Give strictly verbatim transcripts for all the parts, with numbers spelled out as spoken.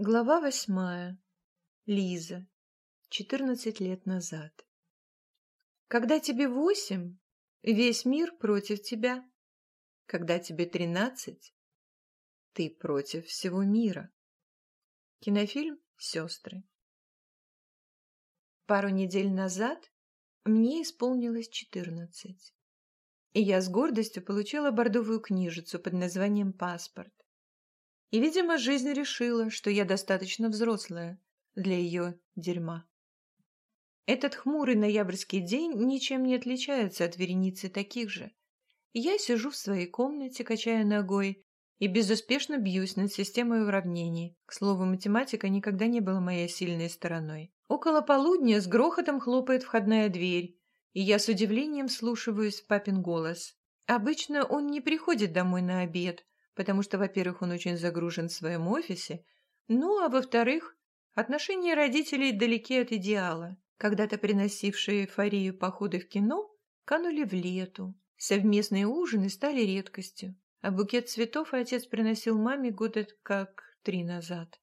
Глава восьмая. Лиза. Четырнадцать лет назад. Когда тебе восемь, весь мир против тебя. Когда тебе тринадцать, ты против всего мира. Кинофильм «Сестры». Пару недель назад мне исполнилось четырнадцать, и я с гордостью получила бордовую книжицу под названием «Паспорт». И, видимо, жизнь решила, что я достаточно взрослая для ее дерьма. Этот хмурый ноябрьский день ничем не отличается от вереницы таких же. Я сижу в своей комнате, качая ногой, и безуспешно бьюсь над системой уравнений. К слову, математика никогда не была моей сильной стороной. Около полудня с грохотом хлопает входная дверь, и я с удивлением вслушиваюсь в папин голос. Обычно он не приходит домой на обед, потому что, во-первых, он очень загружен в своем офисе, ну, а во-вторых, отношения родителей далеки от идеала. Когда-то приносившие эйфорию походы в кино канули в лету, совместные ужины стали редкостью, а букет цветов отец приносил маме года как три назад.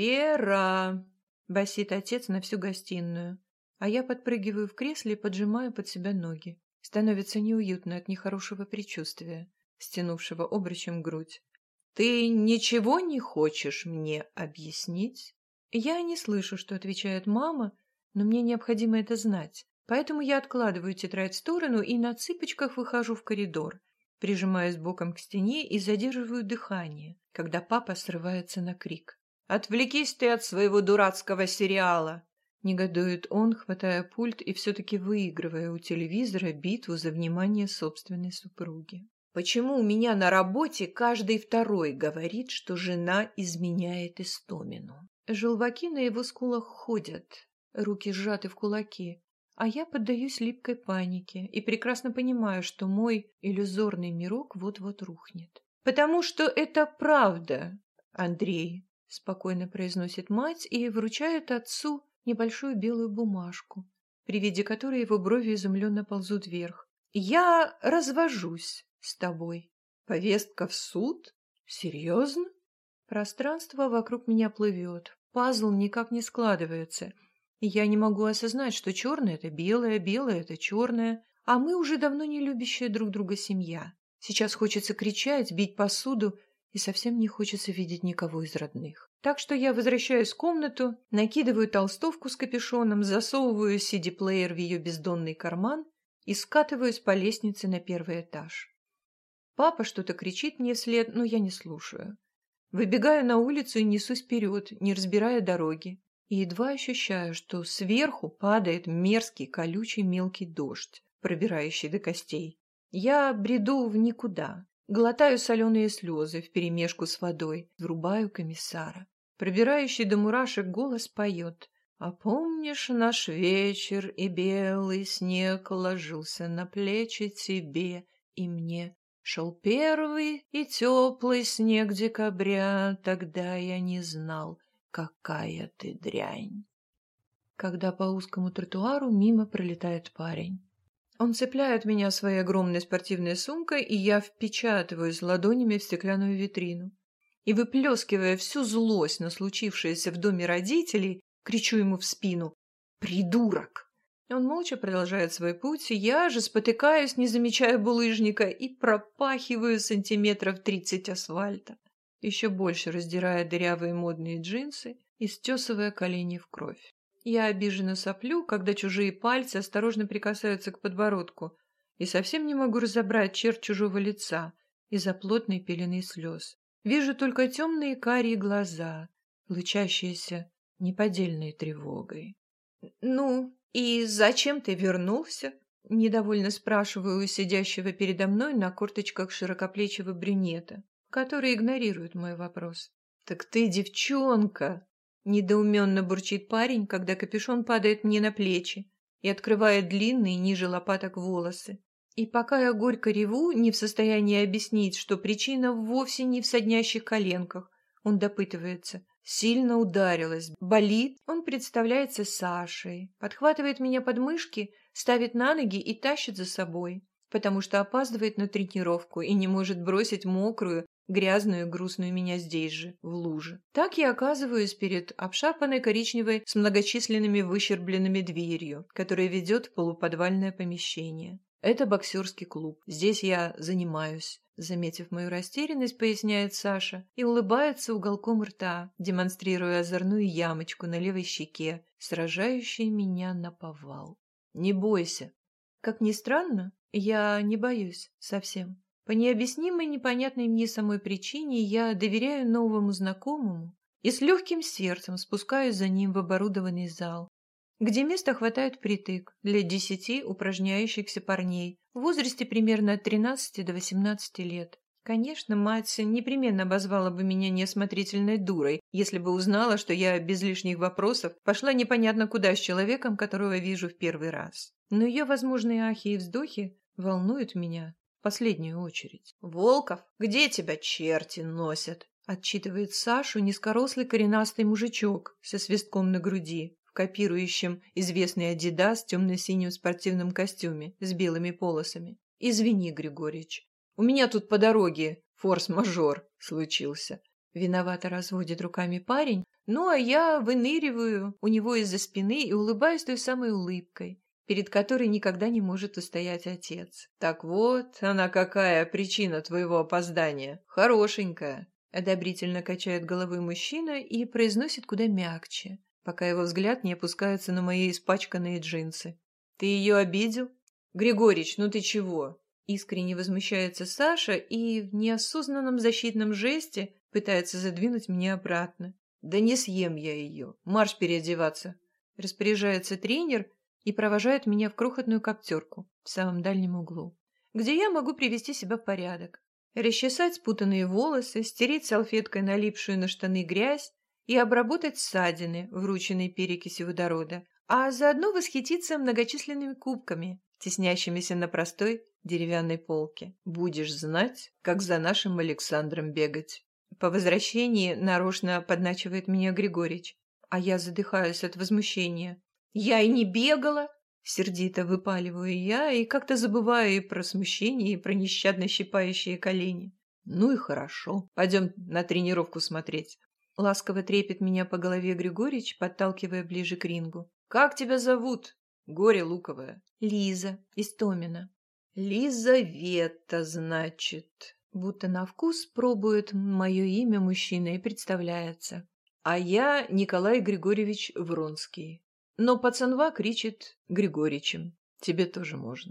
«Вера!» — басит отец на всю гостиную, а я подпрыгиваю в кресле и поджимаю под себя ноги. Становится неуютно от нехорошего предчувствия, стянувшего обручем грудь. «Ты ничего не хочешь мне объяснить?» Я не слышу, что отвечает мама, но мне необходимо это знать, поэтому я откладываю тетрадь в сторону и на цыпочках выхожу в коридор, прижимаясь боком к стене и задерживаю дыхание, когда папа срывается на крик. «Отвлекись ты от своего дурацкого сериала!» Негодует он, хватая пульт и все-таки выигрывая у телевизора битву за внимание собственной супруги. «Почему у меня на работе каждый второй говорит, что жена изменяет Истомину?» Желваки на его скулах ходят, руки сжаты в кулаки, а я поддаюсь липкой панике и прекрасно понимаю, что мой иллюзорный мирок вот-вот рухнет. «Потому что это правда, Андрей», — спокойно произносит мать и вручает отцу небольшую белую бумажку, при виде которой его брови изумленно ползут вверх. «Я развожусь с тобой». «Повестка в суд? Серьезно?» Пространство вокруг меня плывет, пазл никак не складывается. Я не могу осознать, что черное — это белое, белое — это черное, а мы уже давно не любящая друг друга семья. Сейчас хочется кричать, бить посуду, и совсем не хочется видеть никого из родных. Так что я возвращаюсь в комнату, накидываю толстовку с капюшоном, засовываю си ди-плеер в ее бездонный карман и скатываюсь по лестнице на первый этаж. Папа что-то кричит мне вслед, но я не слушаю. Выбегаю на улицу и несусь вперед, не разбирая дороги, и едва ощущаю, что сверху падает мерзкий, колючий мелкий дождь, пробирающий до костей. Я бреду в никуда, глотаю соленые слезы вперемешку с водой, врубаю комиссара. Пробирающий до мурашек голос поет: «А помнишь наш вечер, и белый снег ложился на плечи тебе и мне? Шел первый и теплый снег декабря, тогда я не знал, какая ты дрянь». Когда по узкому тротуару мимо пролетает парень. Он цепляет меня своей огромной спортивной сумкой, и я впечатываюсь ладонями в стеклянную витрину. И, выплескивая всю злость на случившееся в доме родителей, кричу ему в спину: «Придурок!». Он молча продолжает свой путь, и я же спотыкаюсь, не замечая булыжника, и пропахиваю сантиметров тридцать асфальта, еще больше раздирая дырявые модные джинсы и стесывая колени в кровь. Я обиженно соплю, когда чужие пальцы осторожно прикасаются к подбородку, и совсем не могу разобрать черт чужого лица из-за плотной пелены слез. Вижу только темные карие глаза, лучащиеся неподдельной тревогой. «Ну, и зачем ты вернулся?» — недовольно спрашиваю у сидящего передо мной на корточках широкоплечего брюнета, который игнорирует мой вопрос. «Так ты девчонка!» — недоуменно бурчит парень, когда капюшон падает мне на плечи и открывает длинные ниже лопаток волосы. И пока я горько реву, не в состоянии объяснить, что причина вовсе не в соднящих коленках, он допытывается: «Сильно ударилась. Болит?» Он представляется Сашей, подхватывает меня под мышки, ставит на ноги и тащит за собой, потому что опаздывает на тренировку и не может бросить мокрую, грязную и грустную меня здесь же, в луже. Так я оказываюсь перед обшарпанной коричневой с многочисленными выщербленными дверью, которая ведет в полуподвальное помещение. Это боксерский клуб. Здесь я занимаюсь. Заметив мою растерянность, поясняет Саша и улыбается уголком рта, демонстрируя озорную ямочку на левой щеке, сражающей меня наповал. Не бойся. Как ни странно, я не боюсь совсем. По необъяснимой, непонятной мне самой причине я доверяю новому знакомому и с легким сердцем спускаюсь за ним в оборудованный зал, где места хватает впритык для десяти упражняющихся парней в возрасте примерно от тринадцати до восемнадцати лет. Конечно, мать непременно обозвала бы меня неосмотрительной дурой, если бы узнала, что я без лишних вопросов пошла непонятно куда с человеком, которого вижу в первый раз. Но ее возможные ахи и вздохи волнуют меня в последнюю очередь. «Волков, где тебя черти носят?» — отчитывает Сашу низкорослый коренастый мужичок со свистком на груди, копирующим известный «Адидас» в темно-синем спортивном костюме с белыми полосами. «Извини, Григорьевич, у меня тут по дороге форс-мажор случился». Виновато разводит руками парень, ну а я выныриваю у него из-за спины и улыбаюсь той самой улыбкой, перед которой никогда не может устоять отец. «Так вот, она какая причина твоего опоздания? Хорошенькая!» Одобрительно качает головой мужчина и произносит куда мягче, пока его взгляд не опускается на мои испачканные джинсы. «Ты ее обидел? Григорич, ну ты чего?» Искренне возмущается Саша и в неосознанном защитном жесте пытается задвинуть меня обратно. «Да не съем я ее. Марш переодеваться!» Распоряжается тренер и провожает меня в крохотную коптерку в самом дальнем углу, где я могу привести себя в порядок, расчесать спутанные волосы, стереть салфеткой налипшую на штаны грязь и обработать ссадины, врученной перекисью водорода, а заодно восхититься многочисленными кубками, теснящимися на простой деревянной полке. «Будешь знать, как за нашим Александром бегать». По возвращении нарочно подначивает меня Григорич, а я задыхаюсь от возмущения. «Я и не бегала!» Сердито выпаливаю я и как-то забываю и про смущение, и про нещадно щипающие колени. «Ну и хорошо. Пойдем на тренировку смотреть». Ласково трепет меня по голове Григорич, подталкивая ближе к рингу. «Как тебя зовут?» «Горе луковое». «Лиза, Истомина». «Лизавета, значит». Будто на вкус пробует мое имя мужчина и представляется. «А я Николай Григорьевич Вронский. Но пацанва кричит Григоричем. Тебе тоже можно».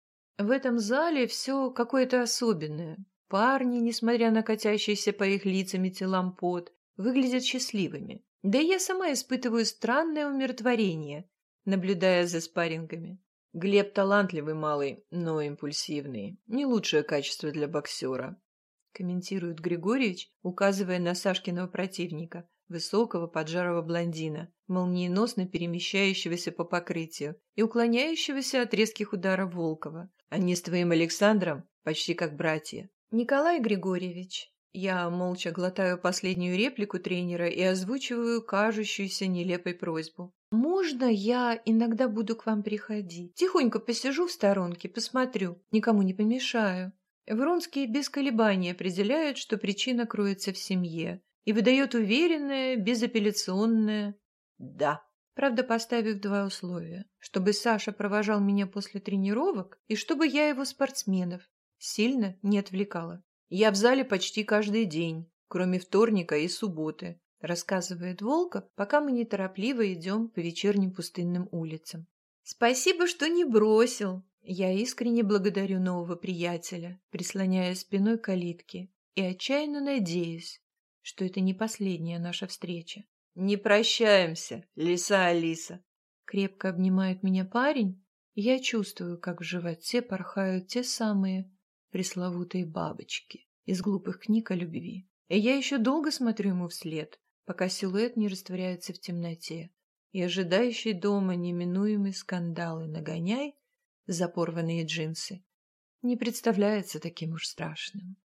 В этом зале все какое-то особенное. Парни, несмотря на катящийся по их лицам и телам пот, выглядят счастливыми. Да и я сама испытываю странное умиротворение, наблюдая за спаррингами. Глеб талантливый малый, но импульсивный. Не лучшее качество для боксера, комментирует Григорьевич, указывая на Сашкиного противника, высокого поджарого блондина, молниеносно перемещающегося по покрытию и уклоняющегося от резких ударов Волкова. Они с твоим Александром почти как братья. Николай Григорьевич. Я молча глотаю последнюю реплику тренера и озвучиваю кажущуюся нелепой просьбу. «Можно я иногда буду к вам приходить? Тихонько посижу в сторонке, посмотрю, никому не помешаю». Вронский без колебаний определяет, что причина кроется в семье, и выдает уверенное, безапелляционное «да». Правда, поставив два условия. Чтобы Саша провожал меня после тренировок и чтобы я его спортсменов сильно не отвлекала. «Я в зале почти каждый день, кроме вторника и субботы», рассказывает Волков, пока мы неторопливо идем по вечерним пустынным улицам. «Спасибо, что не бросил». Я искренне благодарю нового приятеля, прислоняя спиной к калитке, и отчаянно надеюсь, что это не последняя наша встреча. «Не прощаемся, лиса Алиса!» Крепко обнимает меня парень, и я чувствую, как в животе порхают те самые пресловутые бабочки из глупых книг о любви. И я еще долго смотрю ему вслед, пока силуэт не растворяется в темноте, и ожидающий дома неминуемый скандал и нагоняй за порванные джинсы не представляется таким уж страшным.